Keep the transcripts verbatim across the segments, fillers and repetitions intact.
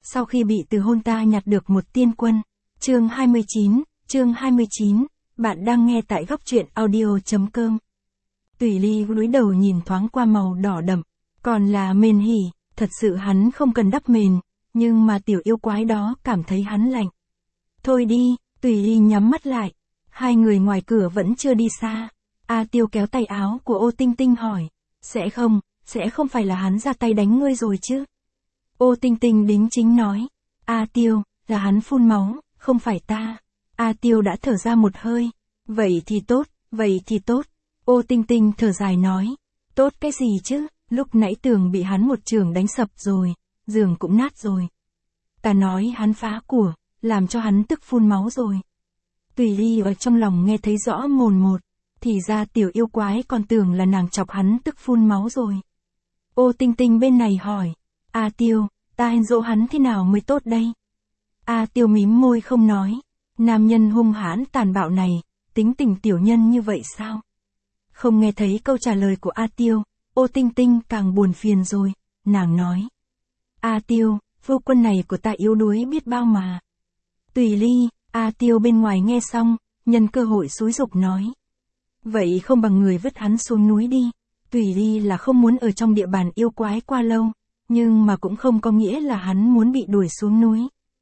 sau khi bị từ hôn ta nhặt được một tiên quân. Chương hai mươi chín, chương hai mươi chín, bạn đang nghe tại góc truyện audio.com. Tùy Ly cúi đầu nhìn thoáng qua màu đỏ đậm, còn là mền hỉ, thật sự hắn không cần đắp mền, nhưng mà tiểu yêu quái đó cảm thấy hắn lạnh. Thôi đi, Tùy Ly nhắm mắt lại, hai người ngoài cửa vẫn chưa đi xa. A Tiêu kéo tay áo của Ô Tinh Tinh hỏi, sẽ không, sẽ không phải là hắn ra tay đánh ngươi rồi chứ? Ô Tinh Tinh đính chính nói, A Tiêu, là hắn phun máu, không phải ta. A Tiêu đã thở ra một hơi, vậy thì tốt, vậy thì tốt. Ô Tinh Tinh thở dài nói, tốt cái gì chứ, lúc nãy tường bị hắn một trường đánh sập rồi, giường cũng nát rồi. Ta nói hắn phá của, làm cho hắn tức phun máu rồi. Tùy Ly ở trong lòng nghe thấy rõ mồn một, thì ra tiểu yêu quái còn tưởng là nàng chọc hắn tức phun máu rồi. Ô Tinh Tinh bên này hỏi, A Tiêu, ta hèn dỗ hắn thế nào mới tốt đây? A Tiêu mím môi không nói, nam nhân hung hãn tàn bạo này, tính tình tiểu nhân như vậy sao? Không nghe thấy câu trả lời của A Tiêu, Ô Tinh Tinh càng buồn phiền rồi, nàng nói. A Tiêu, phu quân này của ta yếu đuối biết bao mà. Tùy Ly, A Tiêu bên ngoài nghe xong, nhân cơ hội xúi giục nói. Vậy không bằng người vứt hắn xuống núi đi. Tùy Ly là không muốn ở trong địa bàn yêu quái qua lâu, nhưng mà cũng không có nghĩa là hắn muốn bị đuổi xuống núi.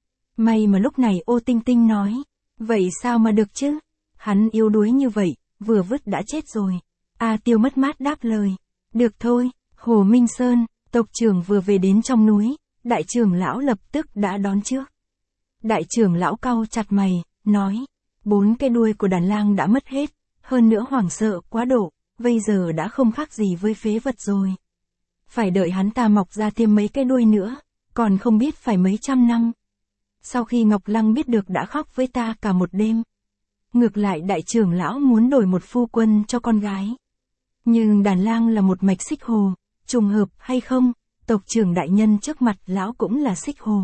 May mà lúc này Ô Tinh Tinh nói, vậy sao mà được chứ? Hắn yếu đuối như vậy, vừa vứt đã chết rồi. A Tiêu mất mát đáp lời, được thôi. Hồ Minh Sơn, tộc trưởng vừa về đến trong núi, đại trưởng lão lập tức đã đón trước. Đại trưởng lão cau chặt mày, nói, bốn cái đuôi của đàn lang đã mất hết, hơn nữa hoảng sợ quá độ, bây giờ đã không khác gì với phế vật rồi. Phải đợi hắn ta mọc ra thêm mấy cái đuôi nữa, còn không biết phải mấy trăm năm. Sau khi Ngọc Lăng biết được đã khóc với ta cả một đêm. Ngược lại đại trưởng lão muốn đổi một phu quân cho con gái. Nhưng đàn lang là một mạch xích hồ, trùng hợp hay không, tộc trưởng đại nhân trước mặt lão cũng là xích hồ.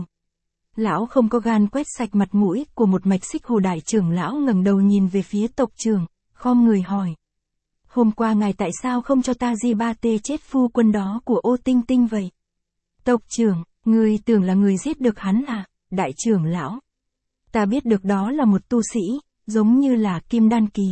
Lão không có gan quét sạch mặt mũi của một mạch xích hồ. Đại trưởng lão ngẩng đầu nhìn về phía tộc trưởng, khom người hỏi. Hôm qua ngài tại sao không cho ta di ba tê chết phu quân đó của Ô Tinh Tinh vậy? Tộc trưởng, người tưởng là người giết được hắn à? Đại trưởng lão. Ta biết được đó là một tu sĩ, giống như là Kim Đan Kỳ.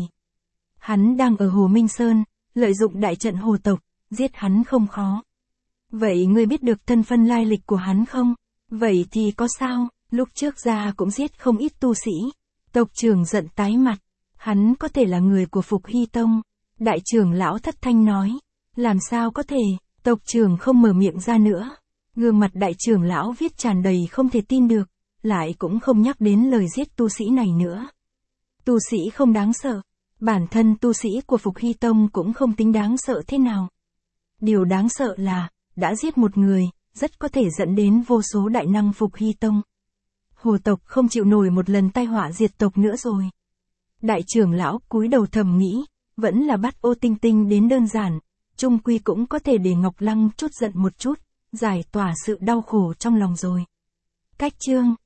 Hắn đang ở Hồ Minh Sơn, lợi dụng đại trận hồ tộc, giết hắn không khó. Vậy ngươi biết được thân phận lai lịch của hắn không? Vậy thì có sao, lúc trước ra cũng giết không ít tu sĩ. Tộc trưởng giận tái mặt, hắn có thể là người của Phục Hy Tông. Đại trưởng lão thất thanh nói, làm sao có thể, tộc trưởng không mở miệng ra nữa. Gương mặt đại trưởng lão viết tràn đầy không thể tin được, lại cũng không nhắc đến lời giết tu sĩ này nữa. Tu sĩ không đáng sợ, bản thân tu sĩ của Phục Hy Tông cũng không tính đáng sợ thế nào. Điều đáng sợ là, đã giết một người, rất có thể dẫn đến vô số đại năng Phục Hy Tông. Hồ tộc không chịu nổi một lần tai họa diệt tộc nữa rồi. Đại trưởng lão cúi đầu thầm nghĩ, vẫn là bắt Ô Tinh Tinh đến đơn giản, chung quy cũng có thể để Ngọc Lăng chút giận một chút, giải tỏa sự đau khổ trong lòng rồi. Cách chương